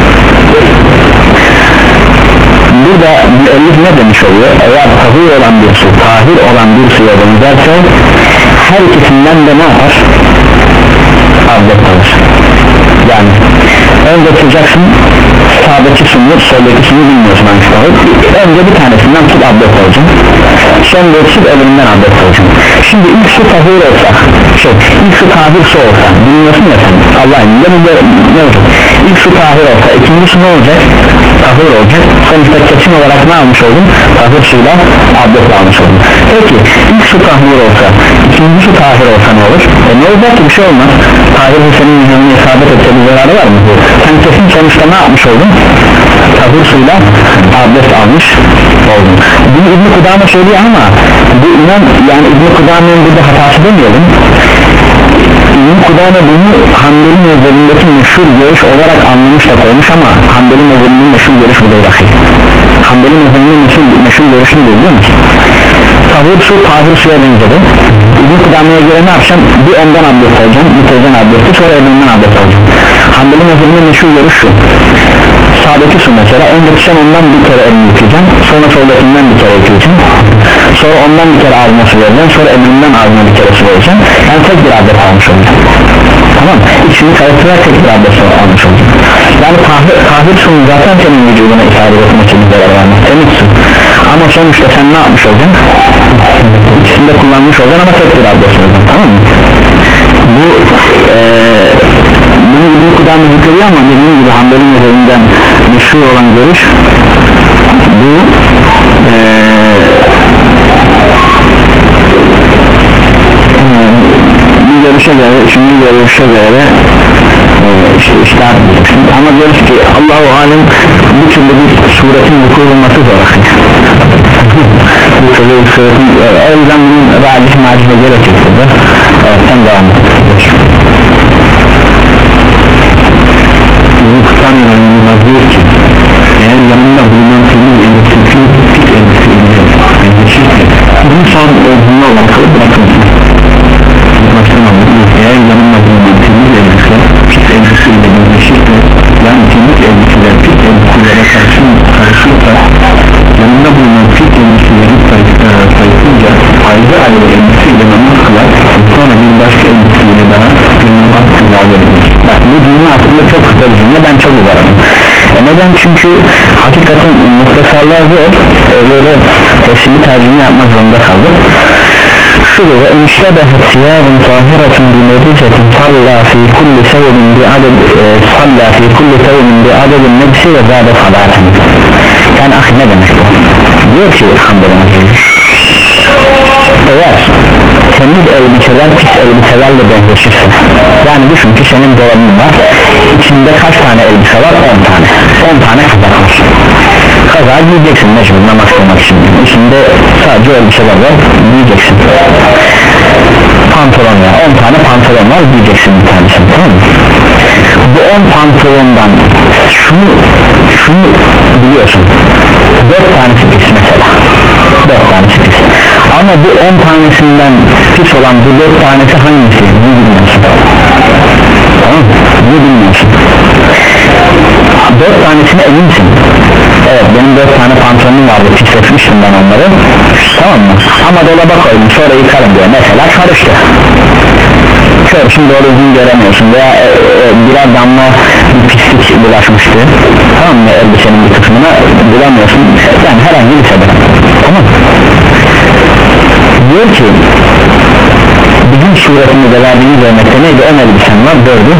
burada müellif ne demiş oluyor? Eğer tahir olan bir su, tahir olan bir suya benzerse her ikisinden de ne yapar? Abdest alır. Yani önce tutacaksın, sağdaki sunu soldaki sunu bilmiyorsun hangisi tahir. Önce bir tanesinden tut abdest alacağım, sonra tut elinden abdest alacağım. Şimdi ilk su tahir olsa şey, ilk su tahir su olsa bilmiyorsun ya sen Allah'ın ne olacak? İlk su tahir olsa ikinci su ne olacak? Tahir olacak. Sonuçta kesin olarak ne almış oldun? Tahir suyla abdest almış oldun. Peki ilk su tahir olsa ikinci su tahir olsa ne olur? E ne olacak ki bir şey olmaz. Tahir senin yüzünü isabet etse bir zararı var mı? Sen kesin sonuçta ne yapmış oldun? Tahir suyla abdest almış oldun. Bunu İbn-i Kudame söylüyor ama bu inan yani İbn-i Kudame'nin burada hatası demeyelim. İbn-i Kudame bunu Hanbeli mezhebindeki meşhur görüş olarak anlamış da koymuş ama Hanbeli mezhebinin meşhur görüş bu değil ahi. Hanbeli mezhebinin meşhur, meşhur görüşünü biliyor musun? Tahir su tahir suya benzedi. İbn-i Kudame'ye göre ne yapacağım? Bir ondan abdest alacağım, bir tezden abdesti, sonra elinden abdest alacağım. Hanbeli mezhebinin meşhur görüş şu: sağdaki su mesela önce sen ondan bir kere elini yıkayacağım, sonra soldakinden bir kere yıkayacağım, sonra ondan bir kere ağzına su vereceğim, sonra elinden ağzına bir kere su vereceğim. Yani tek bir abdest almış olacağım. Tamam, ikisini karıştırarak tek bir abdest almış olacağım. Yani tahir, tahir suyun zaten senin vücuduna ifade etmek için zarar vermez, temiz su. Ama sonuçta sen ne yapmış olacaksın? İkisini de kullanmış olacaksın ama tek bir abdest olacaksın, tamam mı? Bu eee bunu İbn-i Kudame zikrediyor ama dediğim gibi Hanbeli mezhebinden meşhur olan görüş bu ee, bir görüşe göre şimdi görüşe göre e, işte işler ama görüş ki Allah-u Alem bir türlü bir suretin vuku olması zor bu türlü bir suretin o yüzden bunun racih macihe gerekirse de evet sen devam et. Bunu tutan yanında diyor ki eğer yanında bulunan senin elbisesi pis elbise elbisesi bunu son olduğuna alakalı bırakılsın. Eğer yanında bulunan temiz elbise pis elbiseyle birleşirse yani temiz elbiseler pis elbiselere karşı karışırsa yanında bulunan pis elbiseleri sayısınca ayrı ayrı elbiseyle namaz kılar sonra bir başka elbiseyle daha bir namaz kılar. Bak bu cümle aslında çok kısa bir cümle, ben çok uzarım. E neden? Çünkü hakikaten muhtasarlar zor, e, böyle tefsirli tercüme yapmak zorunda kaldık. Şurada ve enşebehet siyâbın tahiratın bimedicetin sallâ fî kulli sevmin bi aded sallâ fî kulli sevmin bi adedin nebsi ve zâde salâtin. Yani ah ne demek bu? Diyor ki Hanbeli'nin eğer temiz elbiseler pis elbiselerle benzeşirse, yani düşün ki senin dolabın var, içinde kaç tane elbise var? on tane on tane kazak var. Kazağı giyeceksin mecbur namaz kılmak için, içinde sadece elbiseler var, giyeceksin. Pantolon var, on tane pantolon var, giyeceksin bir tanesini, tamam mı? Bu on pantolondan şunu şunu biliyorsun, dört tanesi pis mesela, dört tanesi pis. Ama bu on tanesinden pis olan bu dört tanesi hangisi? Bunu bilmiyorsun. Tamam, bunu bilmiyorsun. Dört tanesine eminsin. Evet, benim dört tane pantolonum vardı, pisletmiştim ben onları. Tamam mı? Ama dolaba koydum, sonra yıkarım diyor. Mesela karıştı. Körsün, doğru düzgün göremiyorsun veya e, e, birer damla bir pislik bulaşmıştı. Tamam mı? Elbisenin bir kısmına bulamıyorsun. Yani herhangi bir sebep. Tamam mı? Diyor ki bizim suretinde verdiğimiz örnekte neydi? on elbisen var, dördü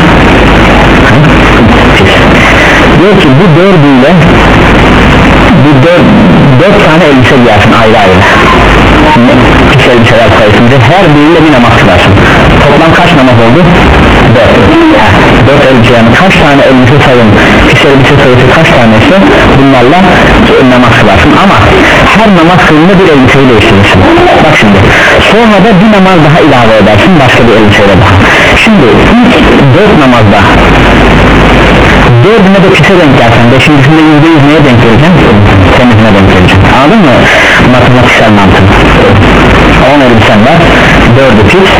diyor ki bu dördüyle bu dört, dört tane elbise giyersin ayrı ayrı, pis elbiseler sayısında her biriyle bir namaz kılarsın. Toplam kaç namaz oldu? dört. dört elbise, yani kaç tane elbise sayın, pis elbise sayısı kaç tanesi, bunlarla namaz kılarsın ama her namaz kılında bir elbiseyi değiştirirsin. Bak şimdi sonra da bir namaz daha ilave edersin başka bir elbiseyle daha. Şimdi ilk dört namazda dördüne de pise denk gelsen beşincisinde yüzde yüz neye denk geleceksin? Temizine denk geleceksin. Anladın mı? Matematiksel mantık. on elbisen var, dördü pis,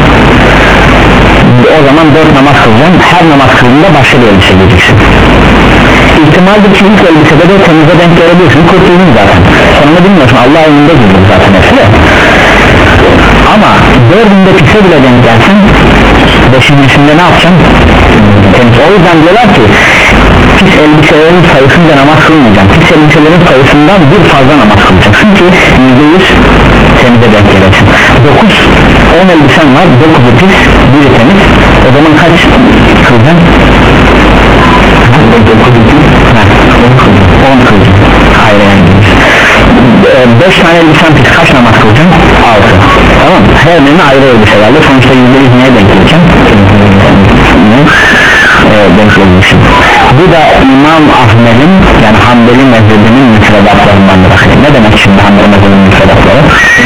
o zaman dört namaz kılacaksın, her namaz kılında başka bir elbise giyeceksin. İhtimaldir ki ilk elbisede de temize denk gelebilirsin, kurtuldun zaten. Sonunda bilmiyorsun, Allah önünde gidiyor zaten hepsi. Ama dördünde pise bile denk gelsin, beşincisinde ne yapacaksın? Temiz. O yüzden diyorlar ki pis elbiselerin sayısınca namaz kılmayacaksın, pis elbiselerin sayısından bir fazla namaz kılacaksın ki yüzde yüz temize denk gelesin. Dokuz on elbisen var, dokuzu pis biri temiz, o zaman kaç kılacaksın? on kılacaksın. Hayır yani beş tane elbisen pis kaç namaz kılacaksın? altı. Tamam, her birine ayrı elbiselerle sonuçta yüzde yüz neye denk geleceksin? Ee, denk geleceksin. Bu da İmam Ahmet'in yani Hanbeli mezhebinin müfredatlarındandır. Ne demek şimdi Hanbeli mezhebinin müfredatları?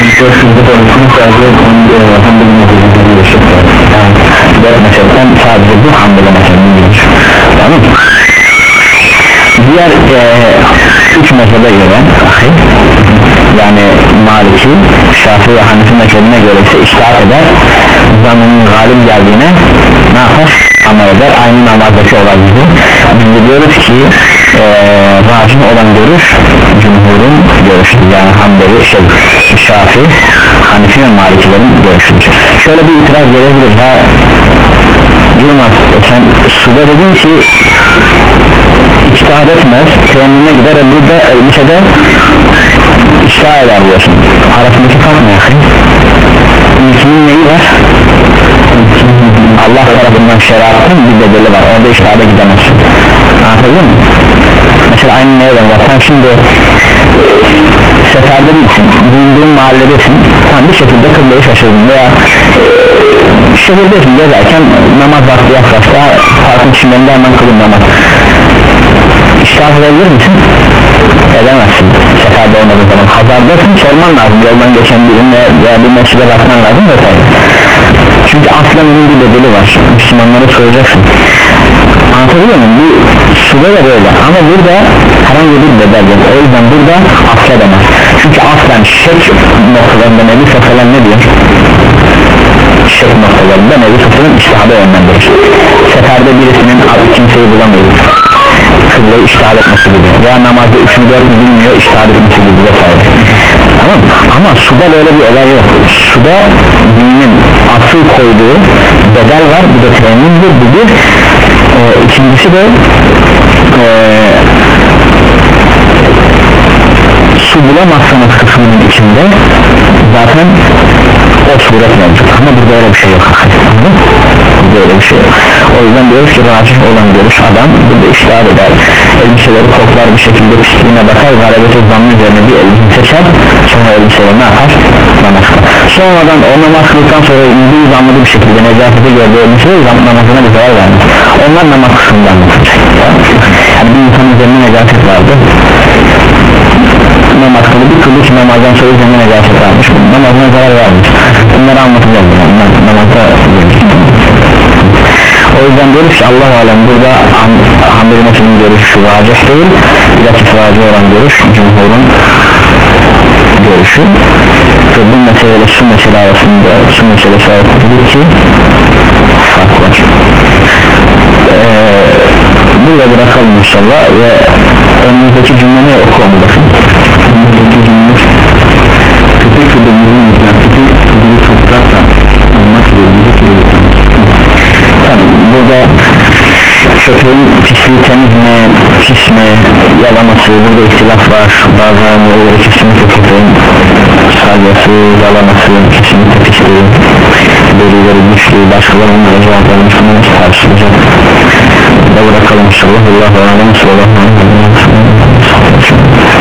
dört mezhepten sadece bu Hanbeli mezhebinin gelir. Tamam mı? Diğer e, üç mezhebe göre yani Maliki, Şafii ve Hanefi mezhebine göre ise iştahat eder, zanının galip geldiğine ne yapar? Amel eder, aynı namazdaki olay gibi. Biz diyoruz ki e, racih olan görüş cumhurun görüşüdür, yani Hanbeli, şey, Şafii, Hanefi ve Malikilerin görüşüdür. Şöyle bir itiraz gelebilir, ha Yılmaz sen suda dedin ki İçtihat etmez, teyemmüne gider, burada elbisede iştihad eder diyorsun. Arasındaki fark ne yakın? İlkinin neyi var? Allah tarafından şeriatın bir bedeli var, orada iştihada gidemezsin. Anladın mı? Mesela aynı neye var? Sen şimdi seferde değilsin, bulunduğun mahalledesin, sen bir şekilde kıbleyi şaşırdın veya şehirdesin, gezerken namaz vakti yaklaşta parkın çimlerinde hemen kılın namaz. İştihad edebilir misin? Edemezsin seferde olmadığı zaman. Hazardasın, sorman lazım, yoldan geçen birine veya bir mescide bakman lazım vesaire. Çünkü aslen onun bir bedeli var, Müslümanlara soracaksın. Anlatabiliyor muyum? Bu suda da böyle ama burada herhangi bir bedel yok, o yüzden burada affedemez. Çünkü aslen şek noktalarında nevi falan ne diyor? Şek noktalarında nevi falan iştihada yönlendirir. Seferde birisinin adı kimseyi bulamıyor, kıbleyi iştihad etmesi gibi veya namazda üçünü dördünü bilmiyor, iştihad etmesi gibi vesaire. Tamam, ama suda böyle bir olay yok. Suda dinin asıl koyduğu bedel var, bu da teyemmümdür, bu bir. Ee, ikincisi de ee, su bulamazsanız kısmının içinde zaten o suret mevcut, ama burada öyle bir şey yok. Burada öyle bir şey yok. O yüzden diyoruz ki racih olan görüş adam burada iştihad eder, elbiseleri koklar, bir şekilde pisliğine bakar, galibeti zannı üzerine bir elbise seçer, sonra elbiseleri ne yapar? Namaz kılar. Sonradan o namaz kıldıktan sonra yüzde yüz anladığı bir şekilde necaseti gördüğü elbiseleri namazına bir zarar vermez. Onlar namaz kısmından bakacak. Yani bir insanın üzerine necaset vardı, namaz kıldı, bir türlü ki namazdan sonra üzerine necaset varmış, namazına zarar vermiş. Bunları anlatacağız yani, namazda o yüzden diyoruz ki Allah-u Alem burada Hanbeli mezhebinin görüşü racih değil, bilakis racih olan görüş cumhurun görüşü ve bu meseleyle şu mesele arasında şu meselesi arasında ki fark var. Ee, burada bırakalım inşallah ve önümüzdeki cümleyi okuyalım. Bakın önümüzdeki cümle köpek ve dönümün mütlakiti bir toprakla olmak zorunda ki burada köpeğin pisliği temiz mi, pis mi, yalaması, burada ihtilaf var. Bazılarına göre kesinlikle köpeğin salyası, yalaması, kesinlikle pisliği, derileri güçlü, başkalarının cevaplarını sunulmuş tartışılacak. Da bırakalım inşallah. Allah'a emanet olun.